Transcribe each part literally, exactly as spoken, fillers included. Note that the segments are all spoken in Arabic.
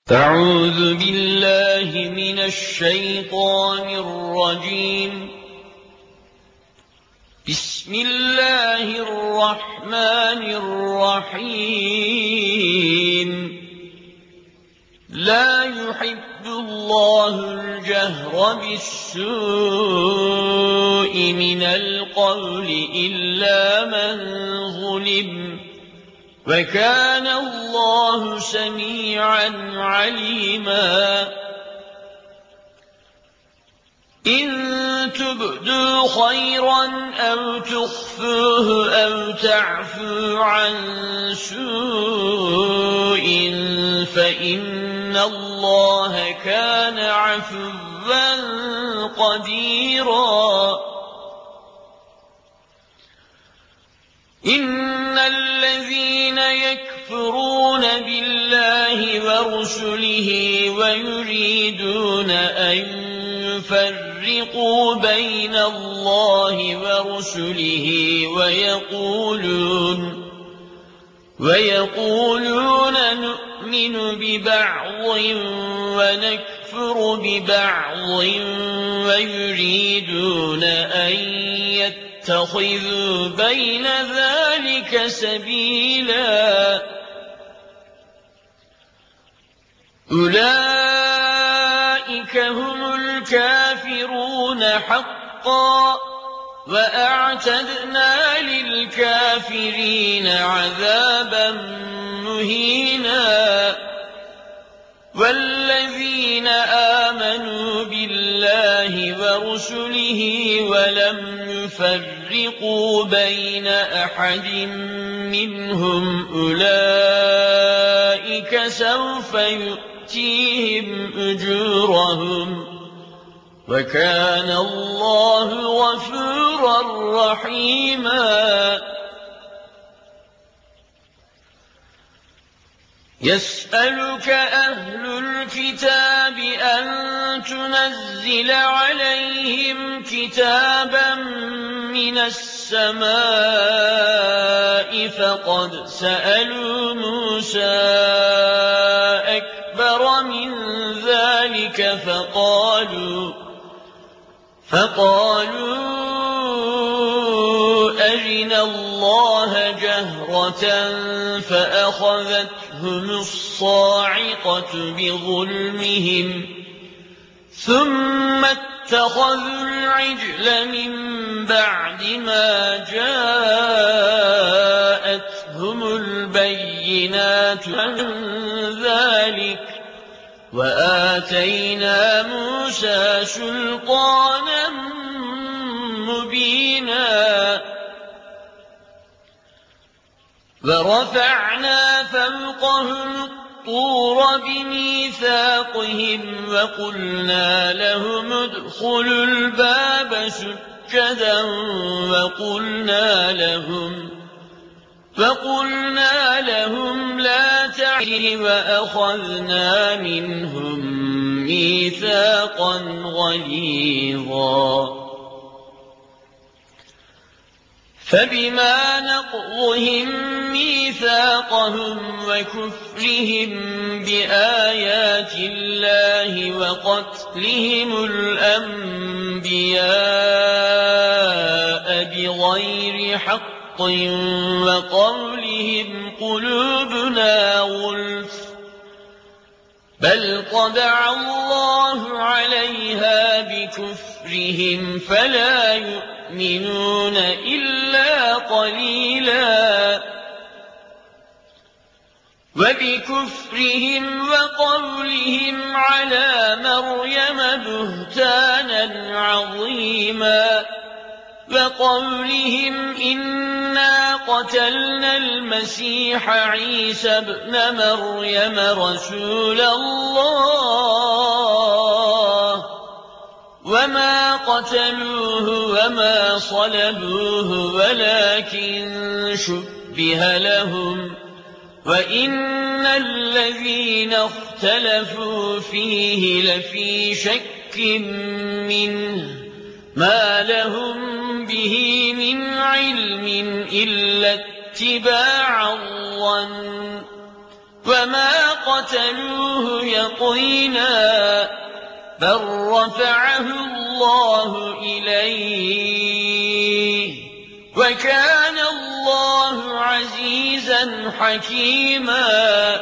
أعوذ بالله من الشيطان الرجيم. بسم الله الرحمن الرحيم. لا يحب الله الجهر بالسوء من القول إلا من ظلم، وكان الله سميعا عليما. إن تبدوا خيرا أو تخفوه أو تعفو عن سوء فإن الله كان عفوا قديرا. إن الذين يكفرون بالله ورسله ويريدون أن يفرقوا بين الله ورسله ويقولون ويقولون نؤمن ببعض ونكفر ببعض ويريدون أن يتخذوا بين ذلك سبيلا. أولئك هم الكافرون حقا، وأعتدنا للكافرين عذابا مهينا. والذين آمنوا بالله ورسله ولم يفرقوا بين أحد منهم أولئك سوف يؤتيهم أجورهم، وكان الله غفورا رحيما. يسألك أهل الكتاب أن تنزل عليهم كتابا من السماء، فقد سألوا موسى أكبر من ذلك فقالوا فقالوا أرنا الله جهرة فأخذتهم الصاعقة بظلمهم، ثم اتخذوا العجل من بعد ما جاءتهم البينات عن ذلك، وآتينا موسى سلطانا مبينا. ورفعنا فوقهم الطور بميثاقهم وقلنا لهم ادخلوا الباب سجدا وقلنا لهم وقلنا لهم لا تعدوا وأخذنا منهم ميثاقا غليظا. فبما نقضهم ميثاقهم وكفرهم بآيات الله وقتلهم الأنبياء بغير حق وقولهم قلوبنا غلف، بل طبع الله عليها بكفرهم فلا يؤمنون إلا قليلا. وبكفرهم وقولهم على مريم بهتانا عظيما، وقولهم إنا قتلنا المسيح عيسى ابن مريم رسول الله وما قتلوه وما صلبوه ولكن شبه لهم، وإن الذين اختلفوا فيه لفي شك منه ما لهم به من علم إلا اتباع الظن، وما قتلوه يقينا بل رفعه الله إليه وكان الله عزيزا حكيما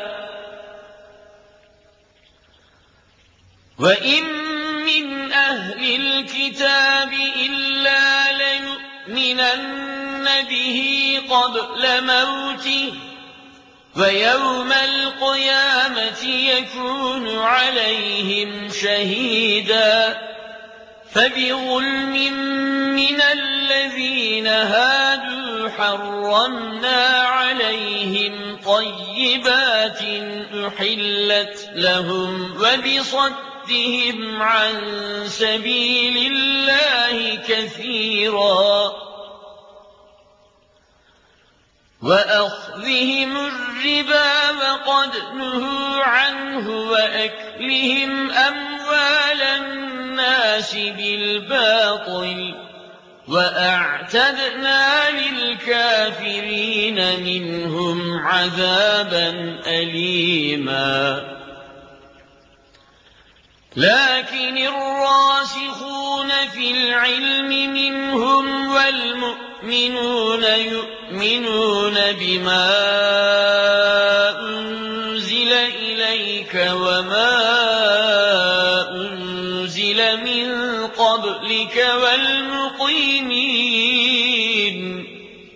وإن من أهل الكتاب إلا ليؤمنن به قبل موته ويوم القيامة يكون عليهم شهيدا فبظلم من الذين هادوا حرمنا عليهم طيبات أحلت لهم وبصدهم عن سبيل الله كثيرا وأخذهم الربا وقد نهوا عنه وأكلهم أموال الناس بالباطل وأعتدنا للكافرين منهم عذابا أليما لكن الراسخون في العلم منهم والمؤمنون يؤمنون بما أنزل إليك وما أنزل من قبلك والمقيمين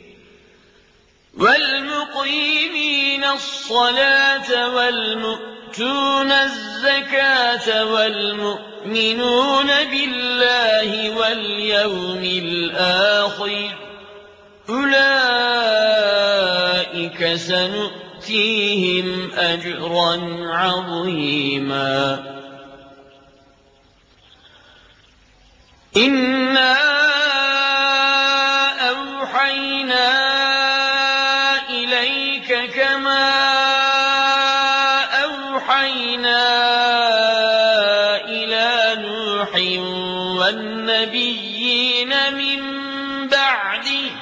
والمقيمين الصلاة والمؤمنين يؤتون الزكاة والمؤمنون بالله واليوم الآخر أولئك سنؤتيهم أجرا عظيما إنا أوحينا إليك كما إلى نوح والنبيين من بعده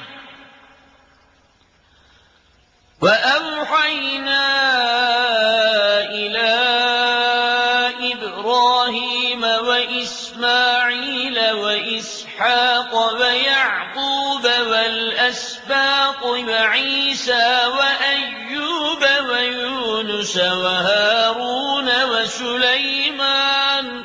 وأوحينا إلى إبراهيم وإسماعيل وإسحاق ويعقوب والأسباط وعيسى وأيوب ويونس وهارون وسليمان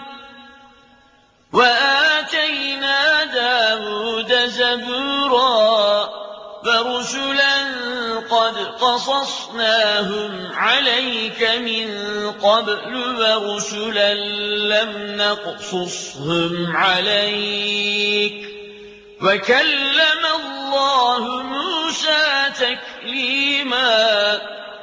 وآتينا داود زبورا ورسلا قد قصصناهم عليك من قبل ورسلا لم نقصصهم عليك وكلم الله موسى تكليما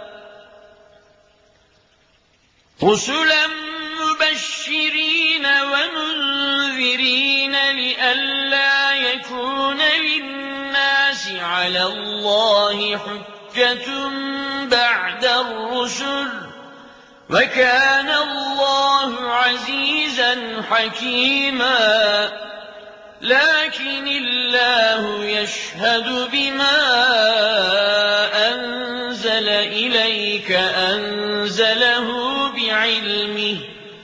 رسلا مبشرين ومنذرين لئلا يكون للناس على الله حجة بعد الرسل وكان الله عزيزا حكيما لكن الله يشهد بما أنزل إليك أنزله بعلمه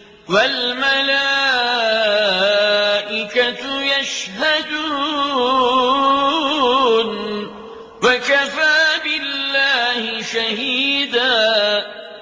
والملائكة يشهدون وكفى بالله شهيدا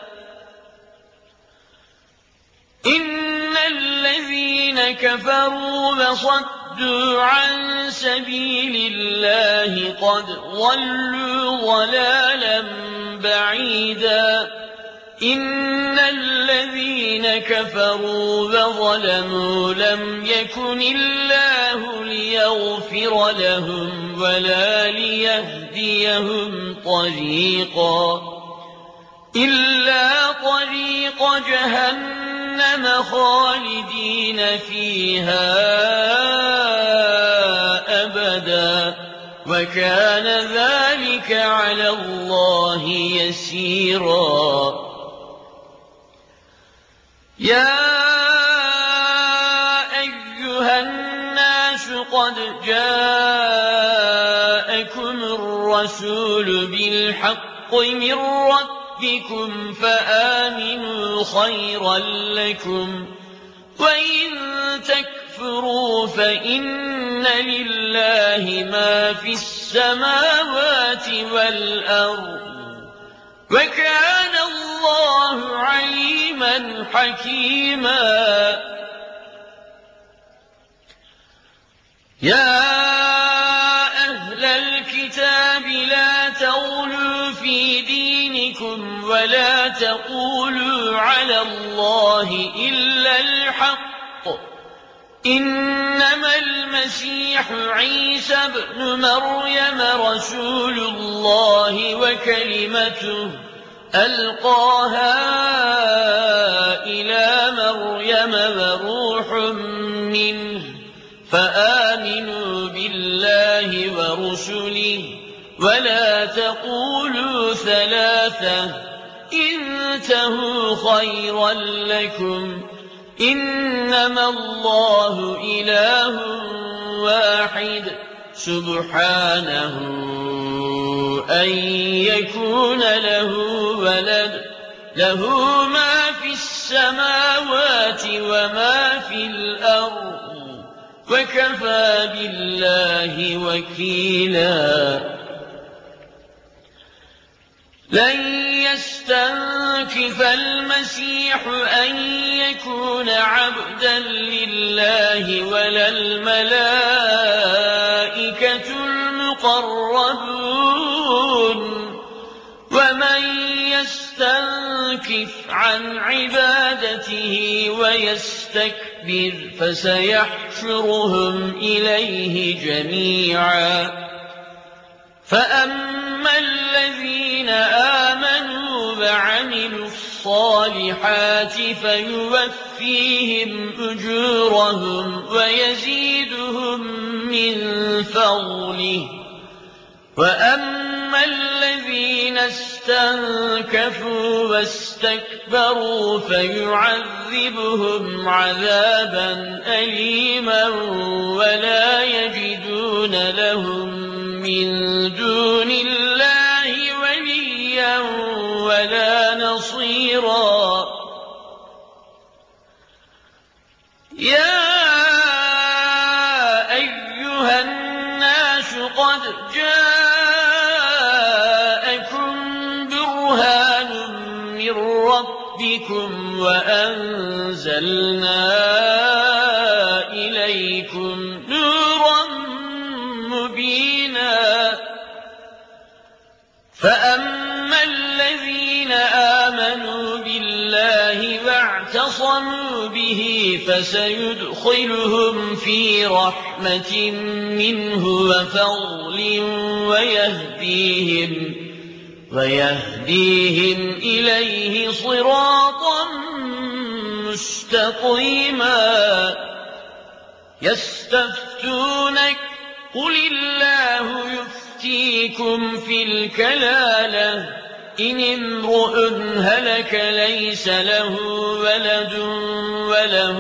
إن الذين كفروا وصدوا عن سبيل الله قد ضلوا ضلالا بعيدا إن الذين كفروا وظلموا لم يكن الله ليغفر لهم ولا ليهديهم طريقا إلا طريق جهنم خالدين فيها أبدا وكان ذلك على الله يسيرا يا أيها الناس قد جاءكم الرسول بالحق من ربكم ربكم فآمنوا خيرا لكم وإن تكفروا فإن لله ما في السماوات والأرض وكان الله عليما حكيما. يا أهل الكتاب لا تغلوا في دينكم ولا تقولوا على الله إلا الحق إنما المسيح عيسى ابن مريم رسول الله وكلمته ألقاها إلى مريم وروح منه فآمنوا بالله ورسله ولا تقولوا ثلاثة انتهوا خيرا لكم إنما الله إله واحد سبحانه أن يكون له ولد له ما في السماوات وما في الأرض وكفى بالله وكيلا. لن يستنكف المسيح أن يكون عبدا لله ولا الملائكة المقربون ومن يستنكف عن عبادته ويستكبر فسيحشرهم إليه جميعا. فأما الذين آمنوا وعملوا الصالحات فيوفيهم أجورهم ويزيدهم من فضله وأما الذين استنكفوا واستكبروا فيعذبهم عذابا أليما ولا يجدون لهم من دون الله وليا ولا نصيرا. يا أيها الناس قد جاءكم برهان من ربكم وأنزلنا إليكم نورا مبينا. فأما الذين آمنوا بالله واعتصموا به فسيدخلهم في رحمة منه وفضل ويهديهم ويهديهم إليه صراطا مستقيما. يستفتونك قل الله يفتيكم في الكلالة إن امرؤ هلك ليس له ولد وله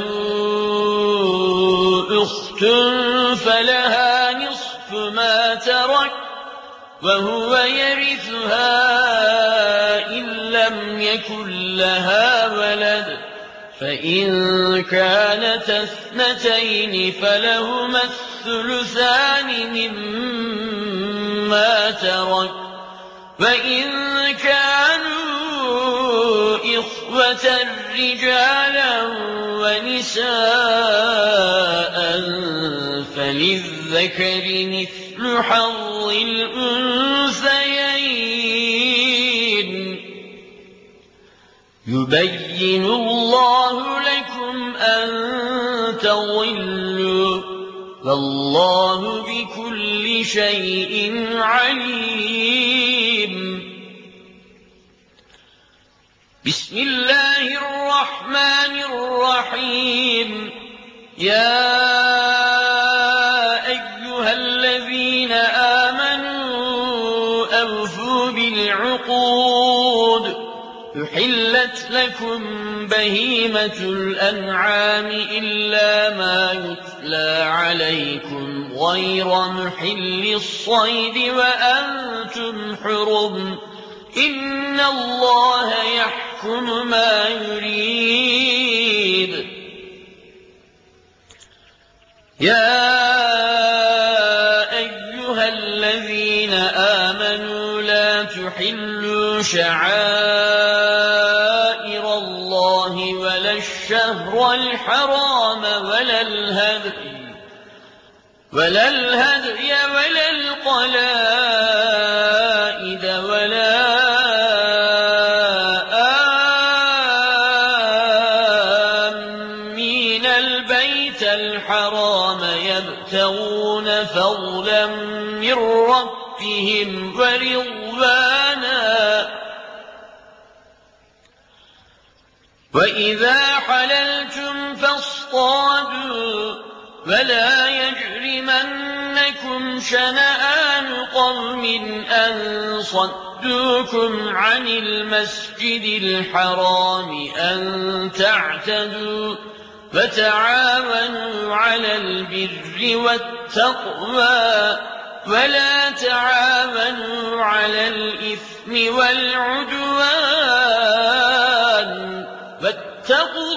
أخت فلها نصف ما ترك وهو يرثها إن لم يكن لها ولد فإن كانت اثنتين فلهما الثلثان مما ترك وإن كانوا إخوة رجالا ونساء فللذكر مثل حظ الأنثيين يبين الله لكم أن تضلوا والله بكل شيء عليم. بسم الله الرحمن الرحيم. يا أيها الذين آمنوا أوفوا بالعقود أحلت لكم بهيمة الأنعام إلا ما يتلى عليكم غير محل الصيد وأنتم حرم إن الله يحكم ما يريد. يا أيها الذين آمنوا لا تحلوا شعائر الله ولا الشهر الحرام ولا الهدي ولا الهدي ولا القلائد ولا آمين البيت الحرام يبتغون فضلا من ربهم ورضوانا وإذا حللتم فاصطادوا ولا يجرمنكم شنآن قوم أن صدوكم عن المسجد الحرام أن تعتدوا وتعاونوا على البر والتقوى ولا تعاونوا على الإثم والعدوان واتقوا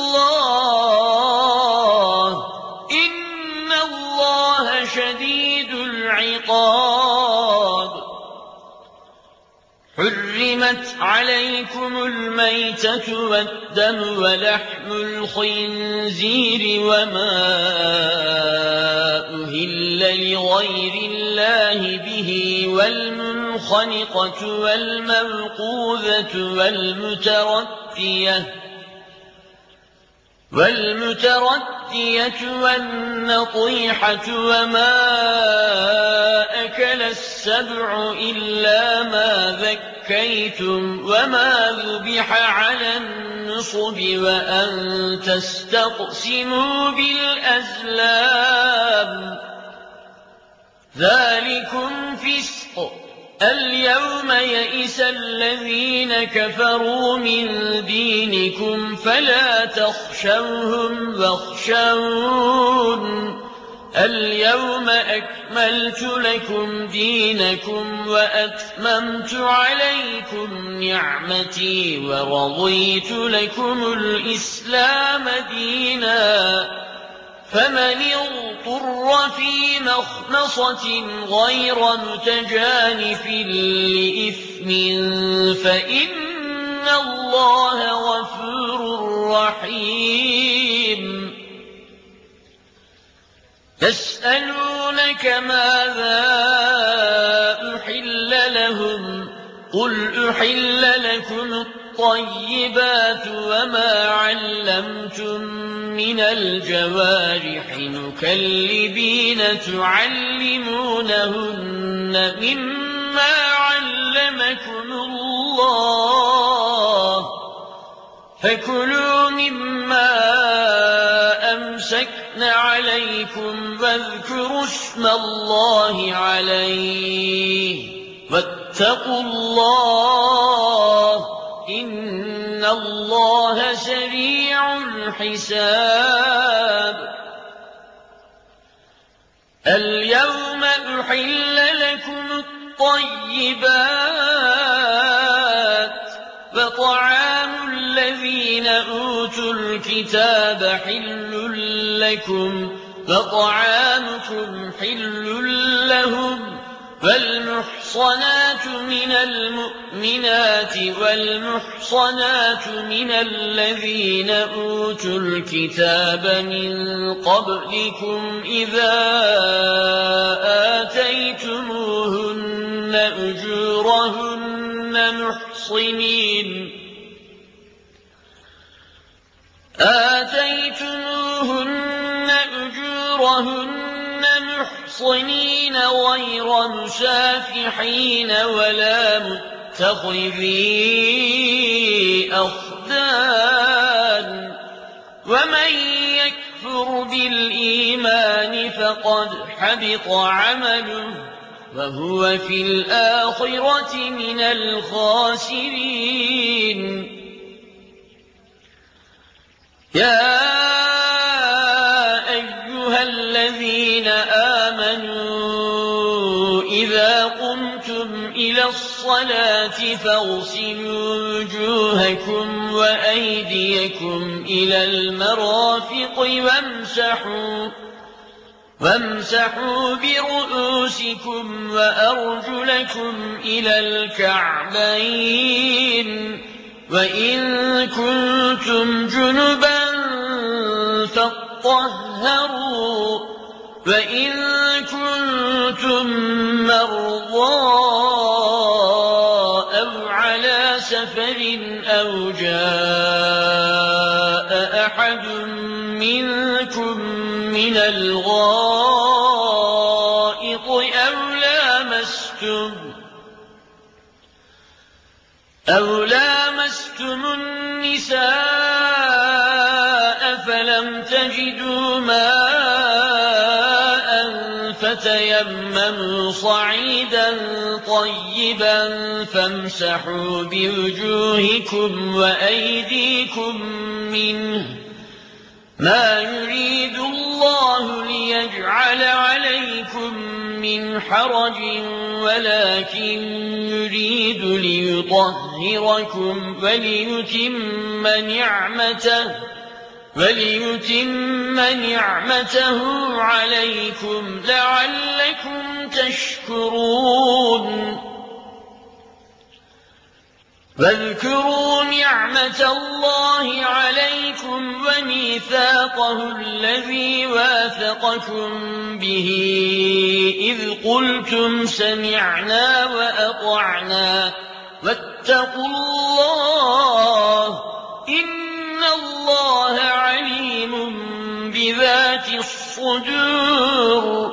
الله إن الله شديد العقاب. حرمت عليكم الميتة والدم ولحم الخنزير وما أهل لغير الله به والمنخنقة والموقوذة والمتردية والمتردية والنطيحة وما أكل السبع إلا ما ذكيتم وما ذبح على النصب وأن تستقسموا بالأزلام ذلكم فسق. اليوم يئس الذين كفروا من دينكم فلا تخشوهم واخشون اليوم أكملت لكم دينكم وأتممت عليكم نعمتي ورضيت لكم الإسلام دينا. فمن اضطر في مخمصة غير متجانف لإثم فإن الله غفور رحيم. يسألونك ماذا أحل لهم قل أحل لكم الطيبات وما علمتم من الجوارح مكلبين تعلمونهن مما علمكم الله فكلوا مما أمسكن عليكم واذكروا اسم الله عليه واتقوا الله إن الله سريع الحساب. اليوم أحل لكم الطيبات وطعام الذين أوتوا الكتاب حل لكم وطعامكم حل لهم والمحصنات من المؤمنات والمحصنات من الذين أوتوا الكتاب من قبلكم إذا آتيتموهن أجورهن محصنين آتيتموهن أجورهن محصنين غير مسافحين ولا متخذي أخدان ومن يكفر بالإيمان فقد حبط عمله وهو في الآخرة من الخاسرين. يا أيها الذين آمنوا إذا قمتم إلى الصلاة الصلاة فاغسلوا وجوهكم وأيديكم إلى المرافق وامسحوا وامسحوا برؤوسكم وأرجلكم إلى الكعبين وإن كنتم جنبا فاطهروا وإن كنتم مرضى أو على سفر أو جاء أحد منكم من الغائط أو لامستم أو لامستم النساء فلم تجدوا ماء فتيمموا صعيدا طيبا فامسحوا بوجوهكم وأيديكم منه ما يريد الله ليجعل عليكم من حرج ولكن يريد ليطهركم وليتم نعمته وليتم نعمته عليكم لعلكم تشكرون واذكروا نعمة الله عليكم وميثاقه الذي واثقكم به إذ قلتم سمعنا وأطعنا واتقوا الله إن الله عليم بذات الصدور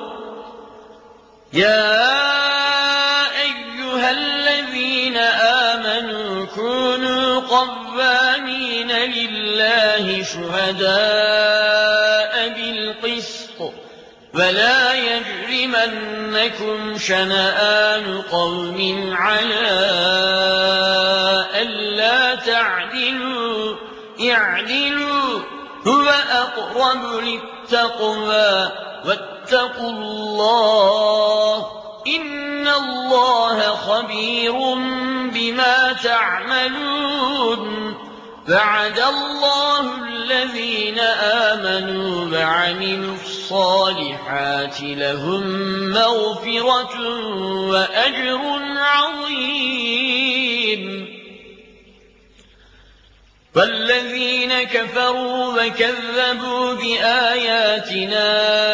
يا أيها الذين آمنوا كونوا قوامين لله شهداء بالقسط ولا يجرمنكم شنآن قوم على ألا تعدلوا اعدلوا هو أقرب للتقوى واتقوا الله إن الله خبير بما تعملون وعد الله الذين آمنوا وعملوا الصالحات لهم مغفرة وأجر عظيم والذين كفروا وكذبوا بآياتنا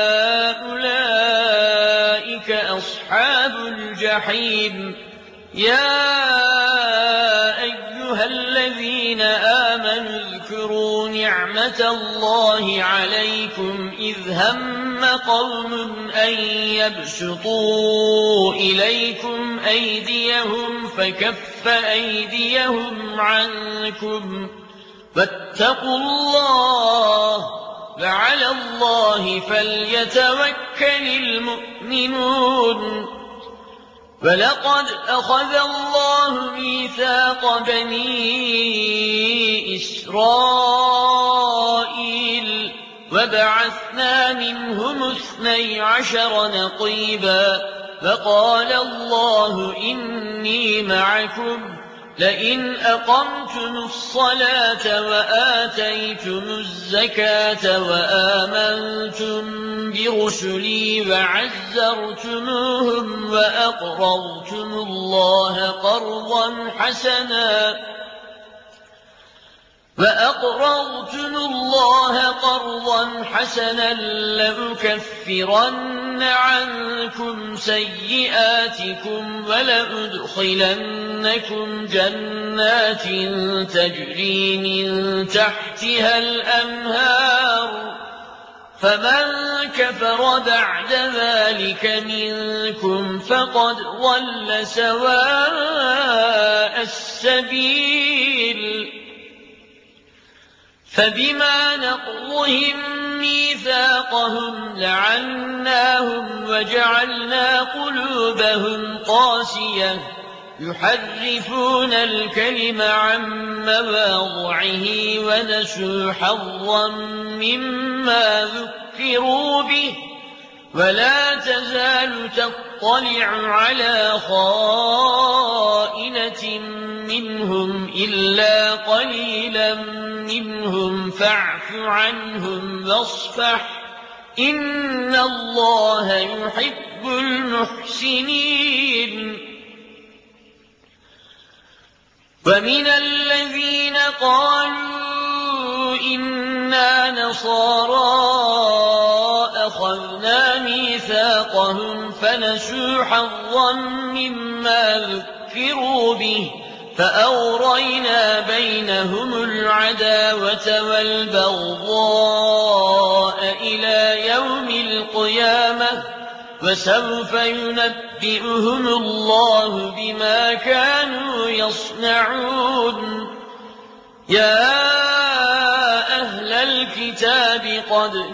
أولئك أصحاب الجحيم يا أيها الذين آمنوا اذكروا نعمة الله عليكم إذ هم قوم أن يبسطوا إليكم أيديهم فكف أيديهم عنكم واتقوا الله وعلى الله فليتوكل المؤمنون ولقد أخذ الله ميثاق بني إسرائيل وبعثنا منهم اثني عشر نقيبا فقال الله إني معكم لئن أقمتم الصلاة وآتيتم الزكاة وآمنتم برسلي وعزرتموهم وأقرضتم الله قرضا حسنا وأقرضتم الله قرضا حسنا لأكفرن عنكم سيئاتكم ولأدخلنكم جنات تجري من تحتها الأنهار فمن كفر بعد ذلك منكم فقد ضل سواء السبيل فبما نقضهم ميثاقهم لعناهم وجعلنا قلوبهم قاسية يحرفون الكلم عن مواضعه ونسوا حظا مما ذكروا به ولا تزال تطلع على خائنة منهم إلا قليلا منهم فاعف عنهم واصفح إن الله يحب المحسنين. ومن الذين قالوا إنا نصارى أخذنا ميثاقهم فنسوا حظا مما ذكروا به فأغرينا بينهم العداوة والبغضاء إلى يوم القيامة وسوف ينبئهم الله بما كانوا يصنعون. يا أهل الكتاب قد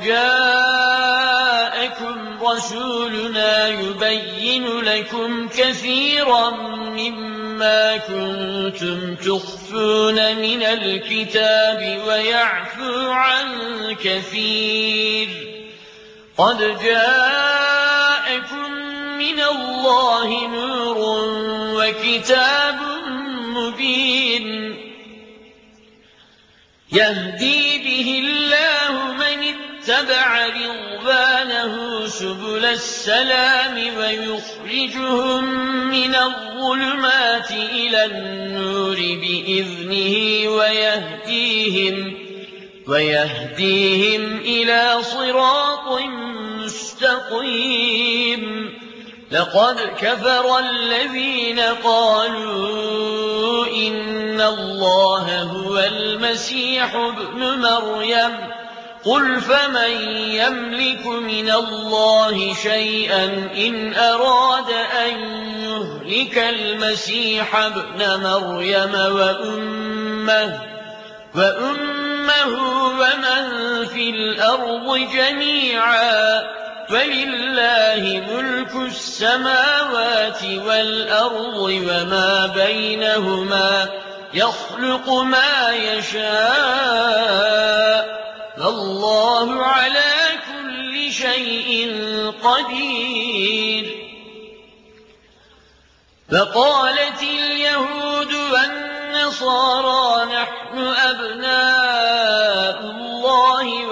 جاءكم رسولنا يبين لكم كثيرا مما كنتم تخفون من الكتاب ويعفو عن كثير. قد جاءكم من الله نور وكتاب مبين يهدي به الله من اتبع رضوانه سبل السلام ويخرجهم من الظلمات إلى النور بإذنه ويهديهم ويهديهم إلى صراط مستقيم. لقد كفر الذين قالوا إن الله هو المسيح ابن مريم قل فمن يملك من الله شيئا إن أراد أن يهلك المسيح ابن مريم وأمه وأمه ومن في الأرض جميعا ولله ملك السماوات والأرض وما بينهما يخلق ما يشاء والله على كل شيء قدير. فقالت اليهود والنصارى نحن أبناء الله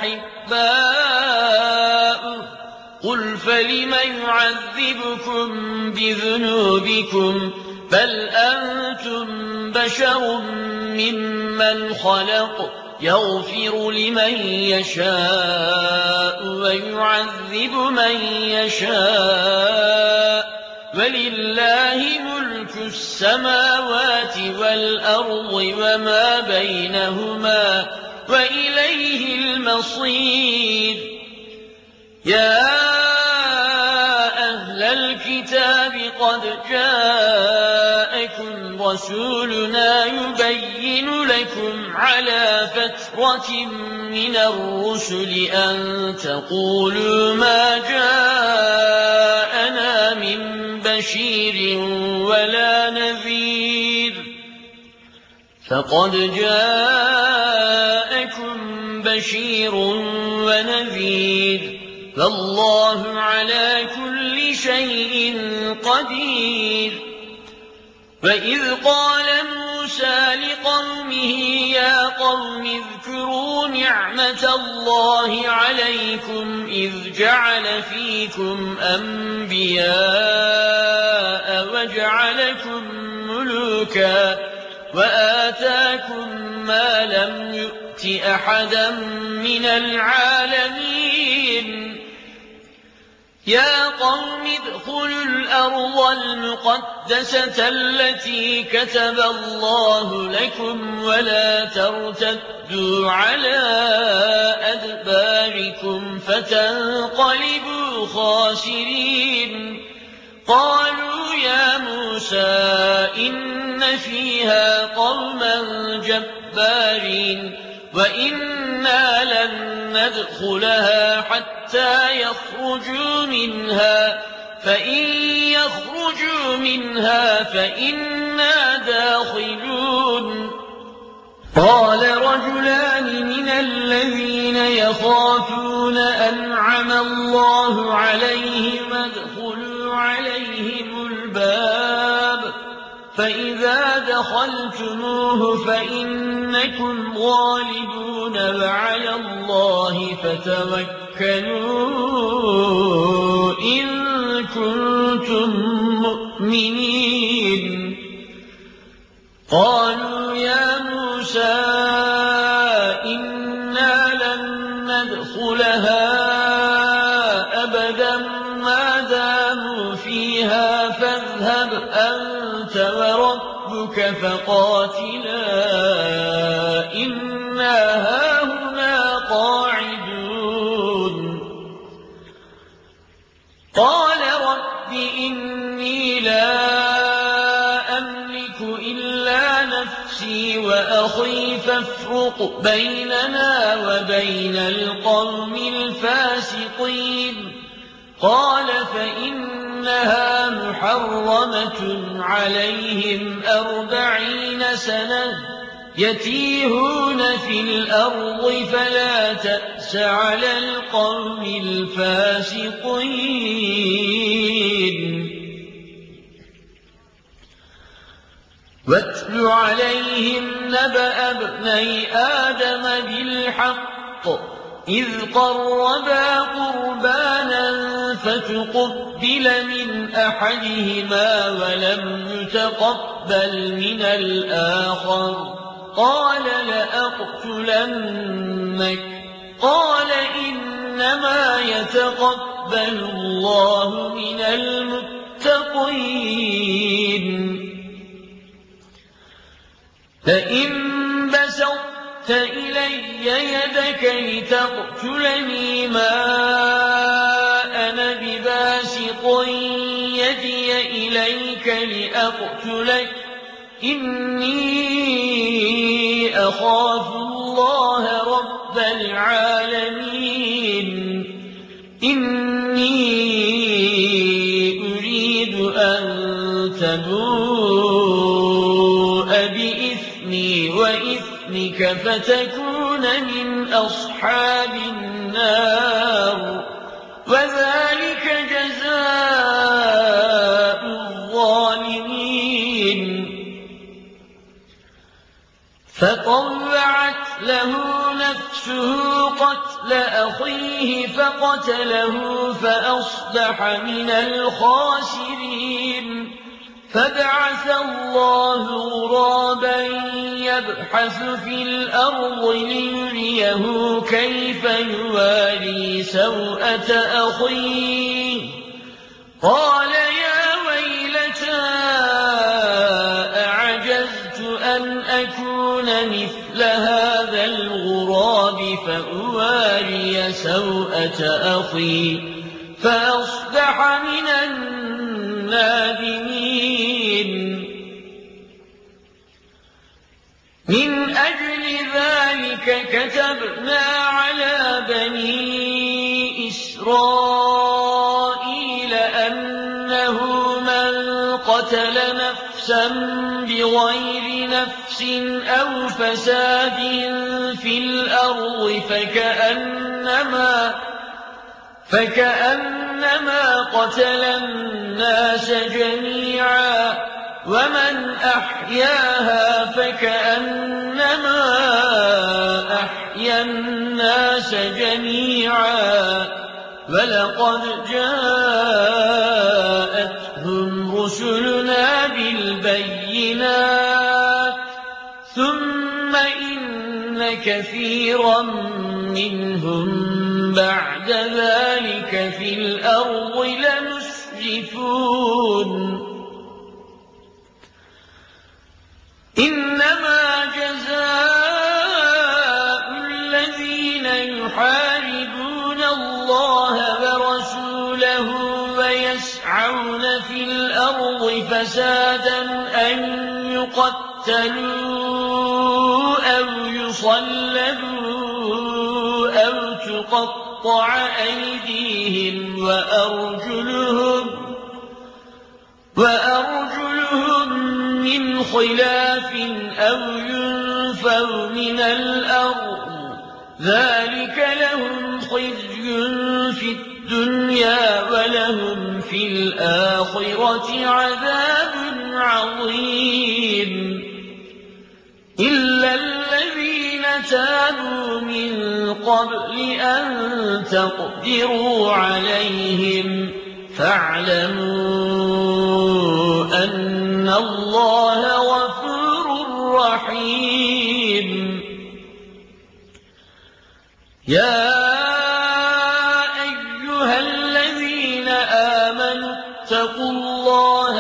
وأحباؤه قل فلم يعذبكم بذنوبكم بل أنتم بشر ممن خلق يغفر لمن يشاء ويعذب من يشاء ولله ملك السماوات والأرض وما بينهما وإليه المصير. يا أهل الكتاب قد جاءكم رسولنا يبين لكم على فترة من الرسل أن تقولوا ما جاءنا من بشير ولا نذير فقد جاءكم بشير ونذير فالله على كل شيء قدير. وإذ قال موسى لقومه يا قوم اذكروا نعمة الله عليكم إذ جعل فيكم أنبياء وجعلكم ملوكا وآتاكم ما لم يؤت أحدا من العالمين. يا قوم ادخلوا الأرض المقدسة التي كتب الله لكم ولا ترتدوا على أدباركم فتنقلبوا خاسرين. قالوا يا موسى إن فيها قوما جبارين وإنا لن ندخلها حتى يخرجوا منها فإن يخرجوا منها فإنا داخلون. قال رجلان من الذين يخافون أنعم الله عليهم ادخلوا عليهم الباب فإذا دخلتموه فإنكم غالبون وعلى الله فتوكلوا إن كنتم مؤمنين قالوا يا موسى إنا لن ندخلها أبدا ما داموا فيها فاذهب أنت وربك فقاتلا إنا هاهنا قاعدون قال رب إني لا أملك إلا نفسي وأخي فافرق بيننا وبين القوم الفاسقين قال فإنها محرمة عليهم أربعين سنة يتيهون في الأرض فلا تأس على القوم الفاسقين واتل عليهم نبأ ابني آدم بالحق إذ قربا قربانا فتقبل من أحدهما ولم يتقبل من الآخر قال لأقتلنك قال إنما يتقبل الله من المتقين فإن بسطت إلي يدك لتقتلني ما أنا بباسط يدي إليك لأقتلك إني أخاف الله رب العالمين إني أريد أن تبوء بإثمي وإثمك فتكون من أصحاب النار وذلك جزاء الظالمين فطوعت له نفسه قتل أخيه فقتله فأصبح من الخاسرين فبعث الله غرابا يبحث في الأرض ليريه كيف يواري سوءة أخيه قال يا ويلتى أعجزت أن أكون مثل هذا الغراب فأواري سوءة أخي فأصبح من النادمين من أجل ذلك كتبنا على بني إسرائيل أنه من قتل نفسا بغير نفس أو فساد في الأرض فكأنما فكأنما قتل الناس جميعا ومن أحياها فكأنما أحيا الناس جميعا ولقد جاءتهم رسلنا بالبينات ثم إن كثيرا منهم بعد ذلك في الأرض لمسرفون إنما جزاء الذين يحاربون الله ورسوله ويسعون في الأرض فسادا أن يقتلوا أو يصلبوا أو تقطع أيديهم وأرجلهم وأرجلهم من خلاف أو ينفوا من الأرض ذلك لهم خزي في الدنيا ولهم في الآخرة عذاب عظيم إلا الذين تابوا من قبل أن تقدروا عليهم فاعلموا أن الله غفور رحيم يا أيها الذين آمنوا اتقوا الله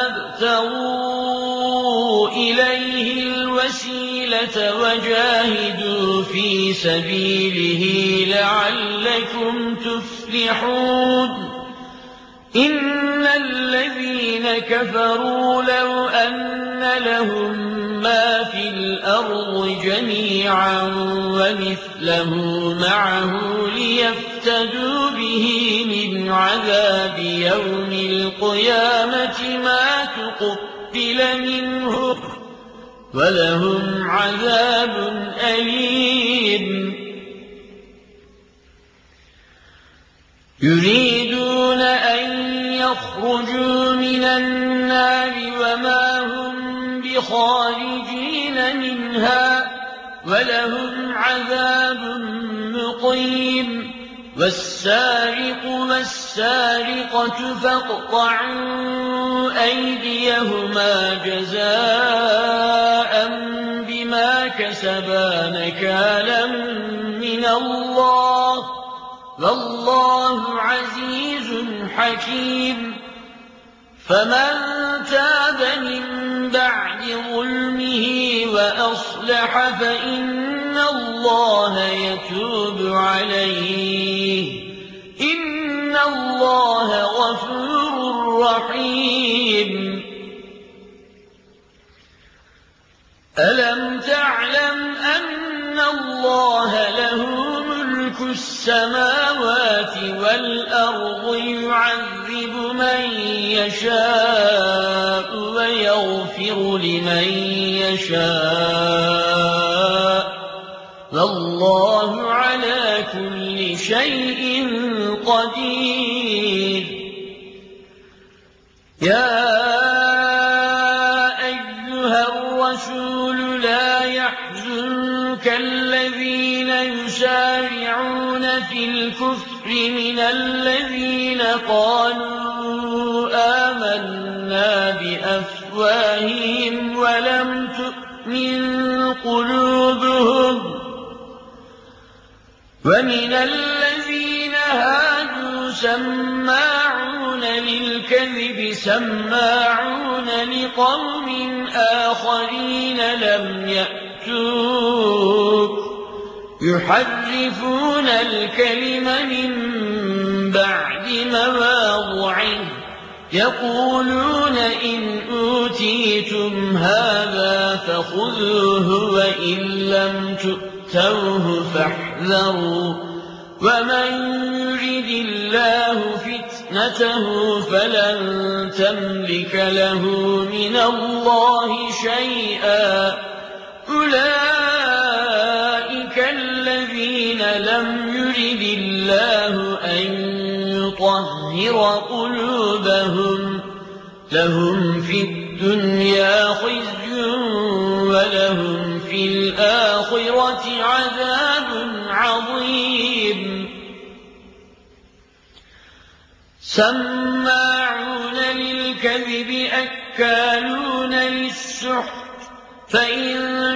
وابتغوا إليه الوسيلة وجاهدوا في سبيله لعلكم تفلحون إن الذين كفروا لو أن لهم ما في الأرض جميعا ومثله معه ليفتدوا به من عذاب يوم القيامة ما تقبل منهم ولهم عذاب أليم يريدون أن يخرجوا من النار وما هم بخارجين منها ولهم عذاب مقيم والسارق والسارقة فاقطعوا أيديهما جزاء بما كسبا نكالا من الله والله عزيز حكيم فمن تاب من بعد ظلمه وأصلح فإن الله يتوب عليه إن الله غفور رحيم ألم تعلم أن الله له ملك السماوات والأرض يعذب من يشاء ويغفر لمن يشاء والله على كل شيء قدير يا أيها الرسول لا يحزنك الذين يسارعون في الكفر من الذين قالوا آمنا بأفواههم ولم تؤمن قلوبهم ومن الذين هادوا سماعون للكذب سماعون لقوم آخرين لم يأتوك يحرفون الكلم من بعد مواضعه يقولون إن أوتيتم هذا فخذوه وإن لم تؤتوه فاحذروا ومن يرد الله فتنته فلن تملك له من الله شيئا أولئك الذين لم يرد الله أن يطهر قلوبهم لهم في الدنيا خزي ولهم في الآخرة عذاب عظيم سماعون للكذب أكالون للسحت فإن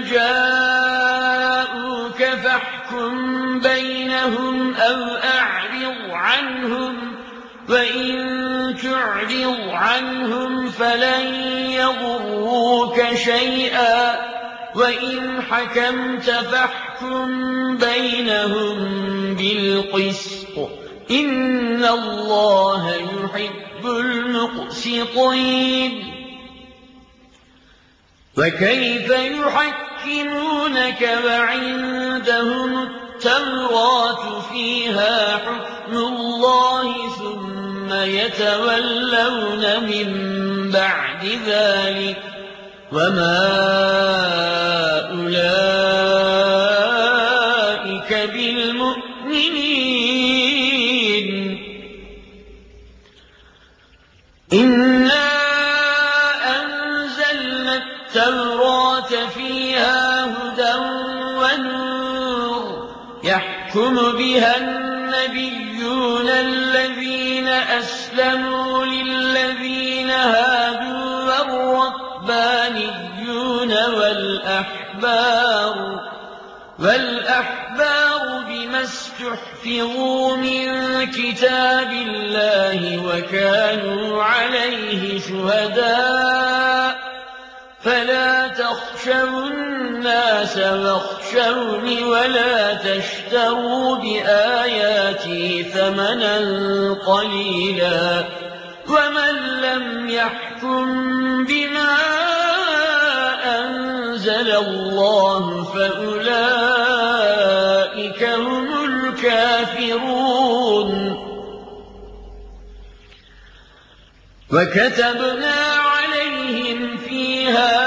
جاءوك فاحكم بينهم أو أعرض عنهم وإن تعرض عنهم فلن يضروك شيئا وإن حكمت فاحكم بينهم بالقسط إن الله يحب المقسطين وكيف يحكمونك وعندهم التوراة فيها حكم الله ثم يتولون من بعد ذلك وما أولئك بالمؤمنين إنا أنزلنا التوراة فيها هدى ونور يحكم بها النبيون الذين أسلموا للذين هادوا والربانيون والأحبار والأحبار بما استحفظوا من كتاب الله وكانوا عليه شهداء فلا تخشوا الناس واخشوني ولا تشتروا بآياتي ثمنا قليلا ومن لم يحكم بما أنزل الله فأولئك هم الكافرون وكتبنا عليهم فيها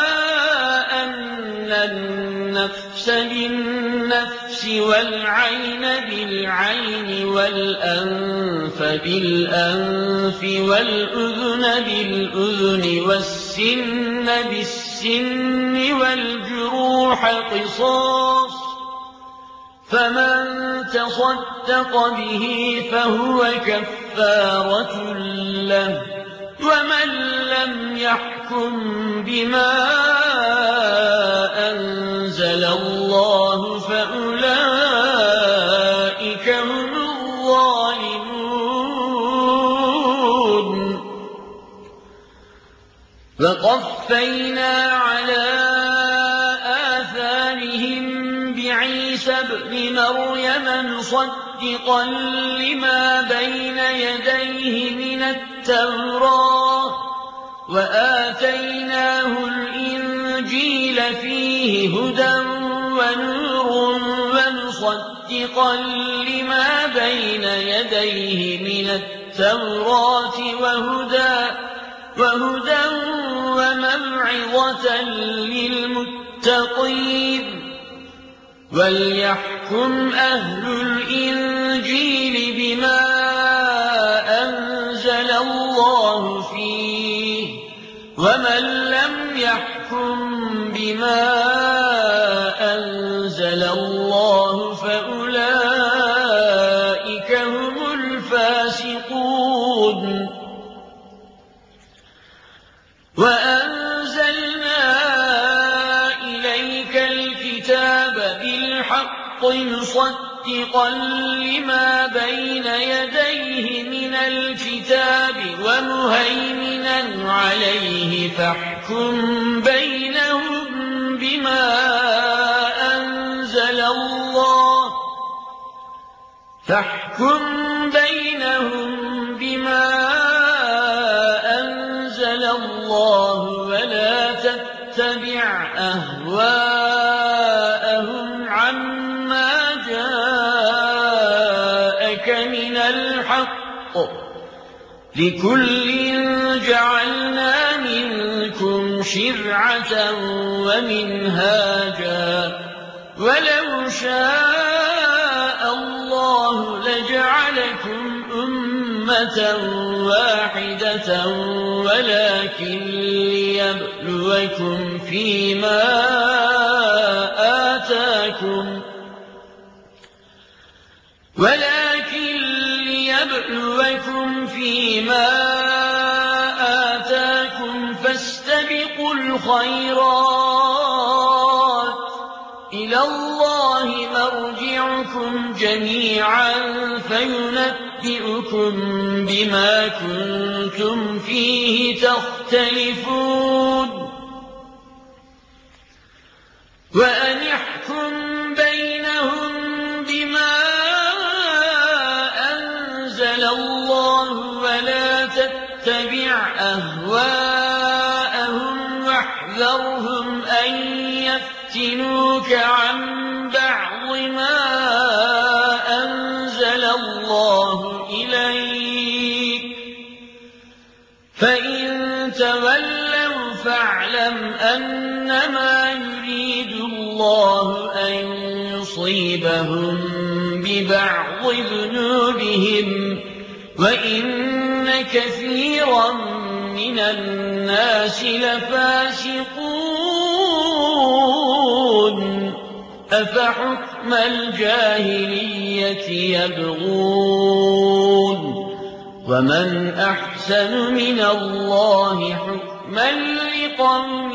أن النفس بالنفس والعين بالعين والأنف بالأنف والأذن بالأذن والسن بالسن والجروح قصاص فمن تصدق به فهو كفارة له ومن لم يحكم بما أنزل الله فأولئك هم الظالمون وقفينا على آثارهم بعيسى ابن مريم مصدقا لما بين يديه من التوراة وآتيناه الإنجيل فيه هدى ونور ومصدقا لما بين يديه من التوراة وهدى وهدى وموعظة للمتقين وليحكم أهل الإنجيل بما أنزل الله فيه ومن لم يحكم بما أنزل الله فأولئك هم الفاسقون وأنزلنا إليك الكتاب بالحق مصدقا لما بين يديه من الكتاب ومهيمنا عليه فاحكم بينهم بما أنزل الله فاحكم بينهم بما أنزل الله ولا تتبع أهواءهم عما جاءك من الحق لكل جعلنا منكم شرعة ومنهاجا ولو شاء الله لجعلكم أمة واحدة ولكن ليبلوكم فيما آتاكم ولكن ليبلوكم فيما آتاكم فاستبقوا الخيرات إلى الله مرجعكم جميعا فينبئكم بما كنتم فيه تختلفون وأن يحكم بينهم بما أنزل الله ولا تتبع أهواءهم واحذرهم أن يفتنوك عن بعض ما أنزل الله إليك فإن تولوا فاعلم أنما يريد الله أن يصيبهم ببعض ذنوبهم وإن كثيرا من الناس لفاسقون أفحكم الجاهلية يبغون ومن أحسن من الله حكما لقوم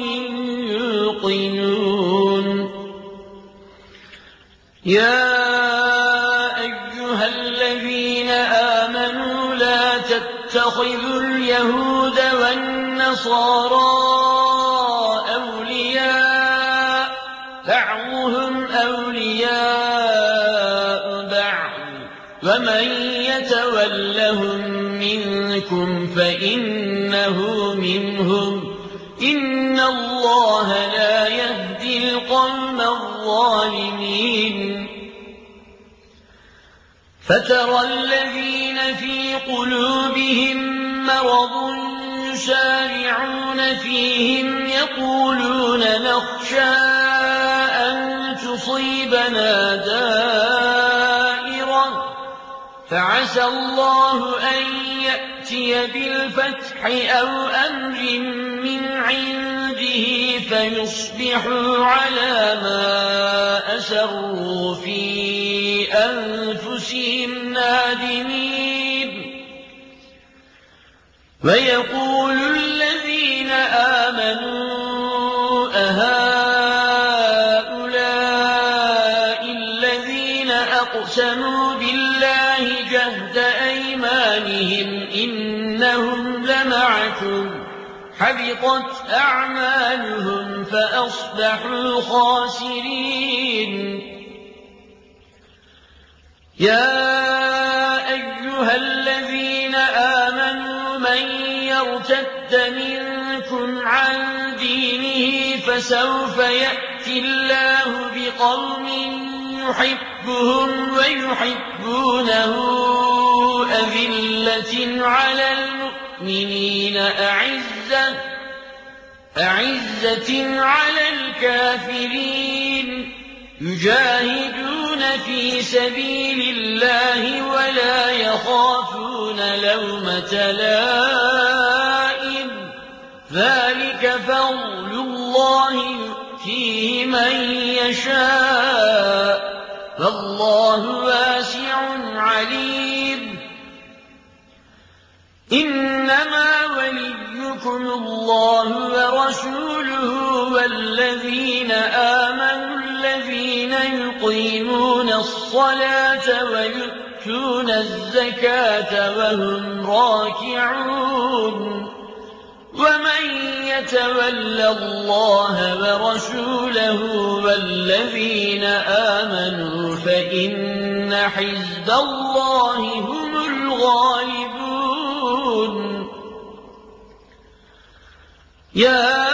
يوقنون يا أيها الذين آمنوا لا تتخذوا اليهود والنصارى أولياء بعضهم أولياء بعض ومن يتولهم منكم فإنه منهم إن الله لا يهدي القوم الظالمين فترى الذين في قلوبهم مرض يسارعون فيهم يقولون نخشى أن تصيبنا دائرة فعسى الله أن يأتي بالفتح أو أمر من عنده فيصبحوا على ما أسروا في أنفسهم نادمين ويقول الذين آمنوا أهؤلاء الذين أقسموا بالله جهد أيمانهم إنهم لمعكم حبطت أعمالهم فأصبحوا خاسرين يا أيها الذين آمنوا من يرتد منكم عن دينه فسوف يأتي الله بقوم يحبهم ويحبونه أذلة على المؤمنين أعزة أعزة على الكافرين يجاهدون في سبيل الله ولا يخافون لومة لائم ذلك فضل الله يؤتيه من يشاء والله واسع عليم إنما وليكم الله ورسوله والذين آمنوا الذين يقيمون الصلاة ويؤتون الزكاة وهم راكعون ومن يتول الله ورسوله والذين آمنوا فإن حزب الله هم الغالبون يا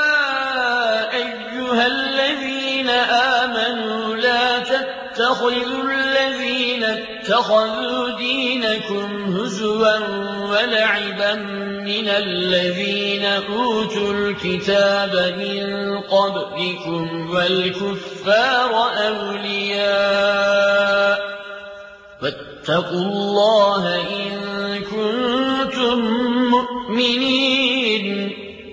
أيها الذين آمنوا لا تتخذوا الذين اتخذوا دينكم هزوا ولعبا من الذين أوتوا الكتاب من قبلكم والكفار أولياء واتقوا الله إن كنتم مؤمنين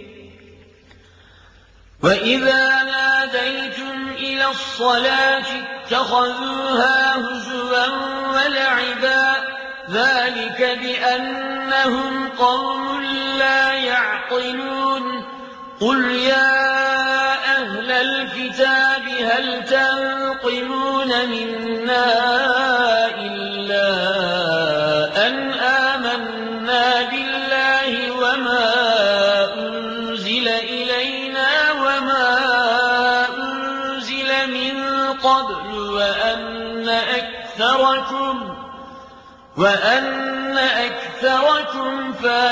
وإذا ناديتم إلى الصلاة اتخذوها هزوا ولعبا ذلك بأنهم قوم لا يعقلون قل يا أهل الكتاب هل تنقمون منا إلا أن آمنا بالله وما أنزل إلينا وما أنزل من قبل وأن أكثركم وأن أكثركم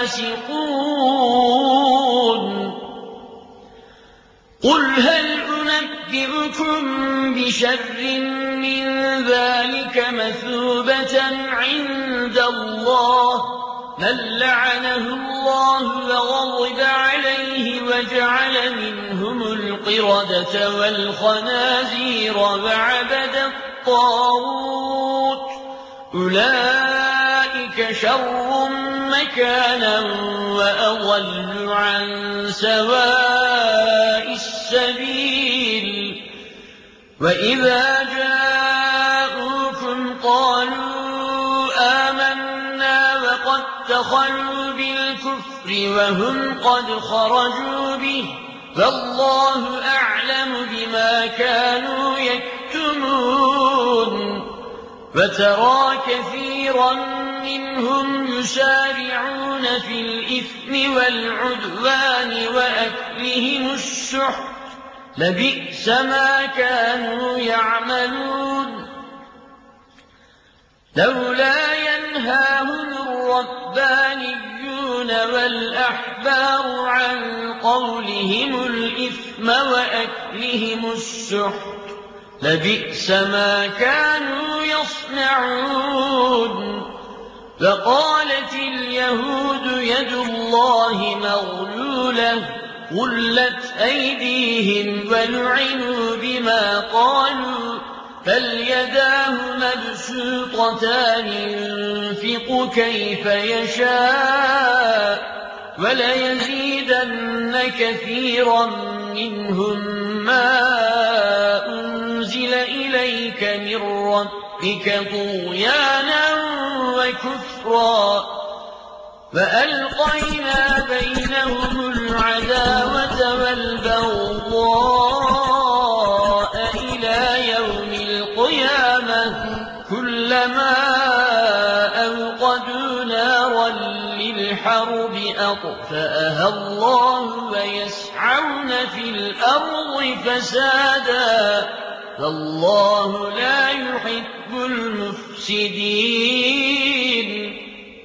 فاسقون قل هل أنبئكم بشر من ذلك مثوبة عند الله من لعنه الله وغضب عليه وجعل منهم القردة والخنازير وعبد الطاغوت أولئك شر مكانا وأضل عن سواء السبيل وإذا جاءوكم قالوا آمنا وقد دخلوا بالكفر وهم قد خرجوا به فالله أعلم بما كانوا يكتمون وترى كثيرا منهم يسارعون في الإثم والعدوان وأكلهم السحت لبئس ما كانوا يعملون لولا ينهاهم الربانيون والأحبار عن قولهم الإثم وأكلهم السحت لبئس ما كانوا يصنعون فقالت اليهود يد الله مغلولة غلت أيديهم ولعنوا بما قالوا بل يداه مبسوطتان ينفق كيف يشاء وليزيدن كثيرا منهم ما أنزل إليك من ربك طغيانا وكفرا فألقينا بينهم العداوة والبغضاء إلى يوم القيامة كلما أوقدوا نارا للحرب أطفأها الله ويسعون في الأرض فسادا فالله لا يحب المفسدين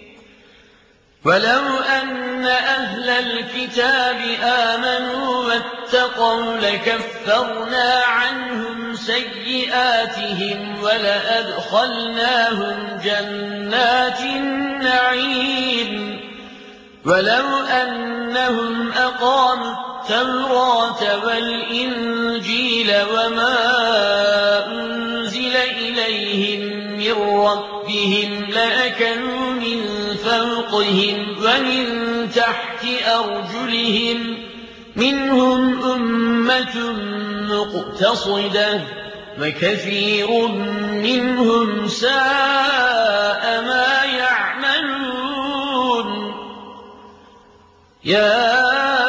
ولو أن أهل الكتاب آمنوا واتقوا لكفرنا عنهم سيئاتهم ولأدخلناهم جنات النعيم ولو أنهم أقاموا التوراة والإنجيل وما أنزل إليهم من ربهم لأكلوا من فوقهم ومن تحت أرجلهم منهم أمة مقتصدة وكثير منهم ساء ما يعملون يا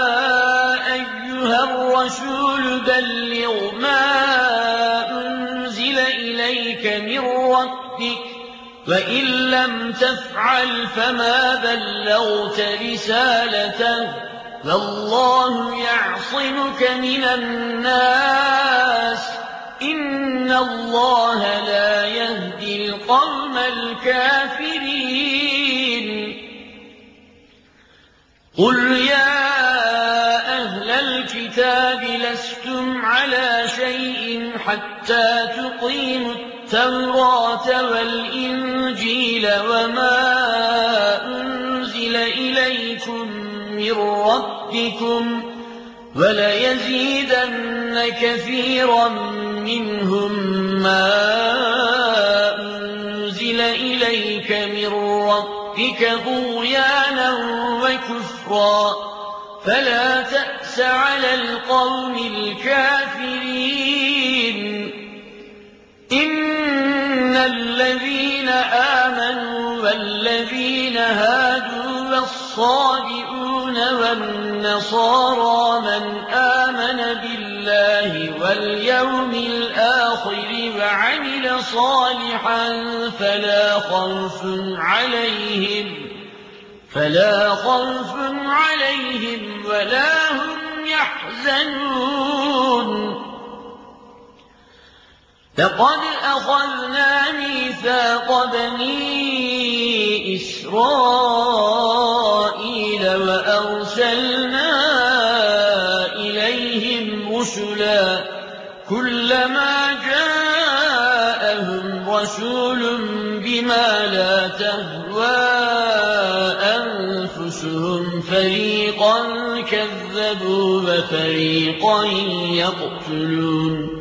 أيها الرسول بلغ ما أنزل إليك من ربك وإن لم تفعل فما بلغت رسالته والله يعصمك من الناس إن الله لا يهدي القوم الكافرين قل يا أهل الكتاب لستم على شيء حتى تقيموا التوراة والإنجيل وما أنزل إليكم من ربكم وليزيدن كثيرا منهم ما أنزل إليك من ربك طغيانا وكفرا فلا تأس على القوم الكافرين إن الذين آمنوا والذين هادوا والصابئون والنصارى من آمن بالله واليوم الآخر وعمل صالحا فلا خوف عليهم فلا خوف عليهم ولا هم يحزنون لقد أخذنا ميثاق بني إسرائيل وأرسلنا إليهم رسلا كلما جاءهم رسول بما لا تهوى كذبوا وفريقا يقتلون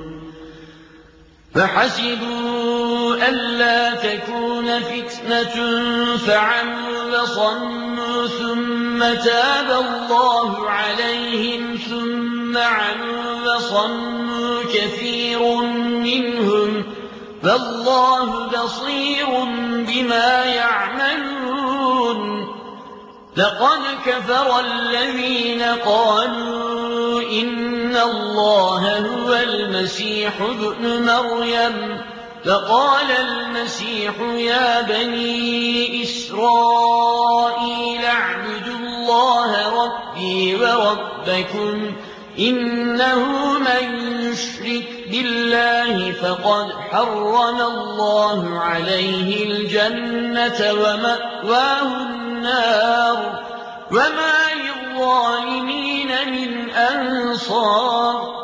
فحسبوا ألا تكون فتنة فعموا وصموا ثم تاب الله عليهم ثم عموا وصموا كثير منهم فالله بصير بما يعملون لقد كفر الذين قالوا إن الله هو المسيح ابن مريم فقال المسيح يا بني إسرائيل اعبدوا الله ربي وربكم إنه من يشرك بالله فقد حرم الله عليه الجنة ومأواه النار وما للظالمين من أنصار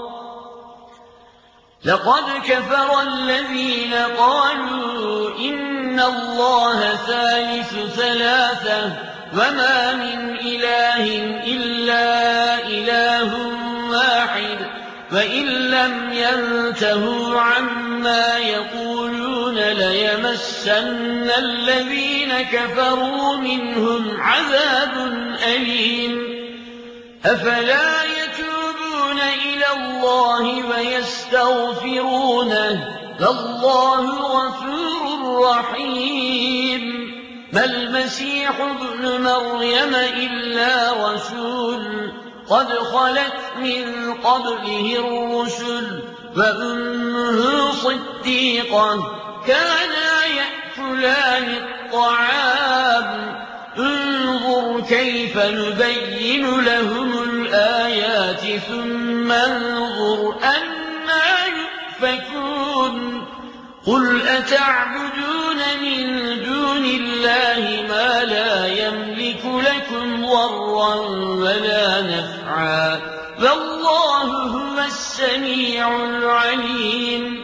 لقد كفر الذين قالوا إن الله ثالث ثلاثة وما من إله إلا إله واحد وإن لم ينتهوا عما يقولون ليمسن الذين كفروا منهم عذاب أليم أفلا يتوبون إلى الله ويستغفرونه فالله غفور رحيم ما المسيح ابن مريم إلا رسول قد خلت من قبله الرسل وأمه صديقة كانا يأكلان الطعام انظر كيف نبين لهم الآيات ثم انظر أنا يؤفكون قل أتعبدون من دون الله ما لا يملك لكم ضرا ولا نفعا والله هو السميع العليم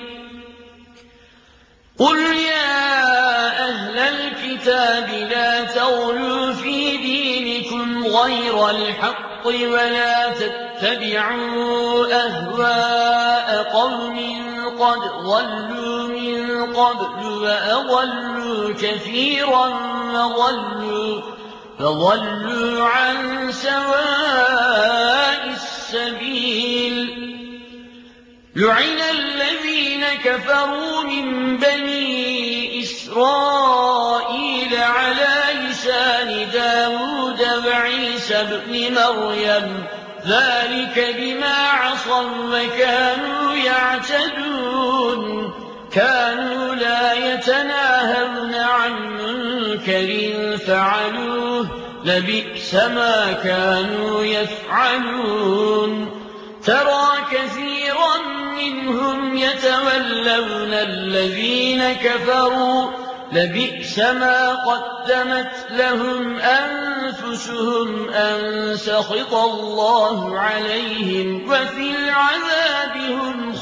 قل يا أهل الكتاب لا تغلوا في دينكم غير الحق ولا تتبعوا أهواء قوم قد ضلوا من قبل وأضلوا كثيرا وضلوا فضلوا عن سواء السبيل لعن الذين كفروا من بني إسرائيل على لسان داود وعيسى ابن مريم ذلك بما عصوا وكانوا يعتدون كانوا لا يتناهون عن منكر فعلوه لبئس ما كانوا يفعلون ترى كثيرا منهم يتولون الذين كفروا لبئس ما قدمت لهم أنفسهم أن سخط الله عليهم وفي العذاب هم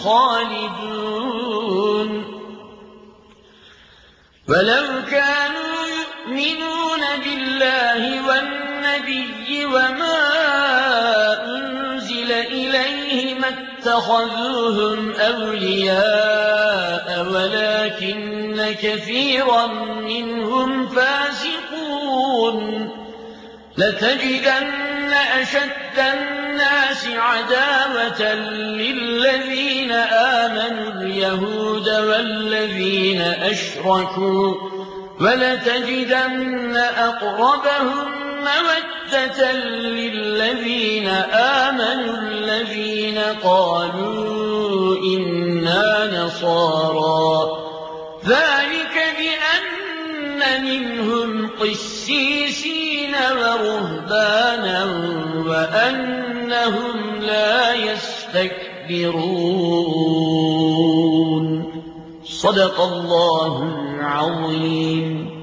خالدون ولو كانوا يؤمنون بالله والنبي وما أنزل إليه ما اتخذوهم أولياء ولكن كثيرا منهم فاسقون لتجدن أشد الناس عداوة للذين آمنوا اليهود والذين أشركوا ولتجدن أقربهم مودة للذين آمنوا الذين قالوا إنا نصارى ذلك بأن منهم قسيسين ورهبانا وأنهم لا يستكبرون صدق الله العظيم.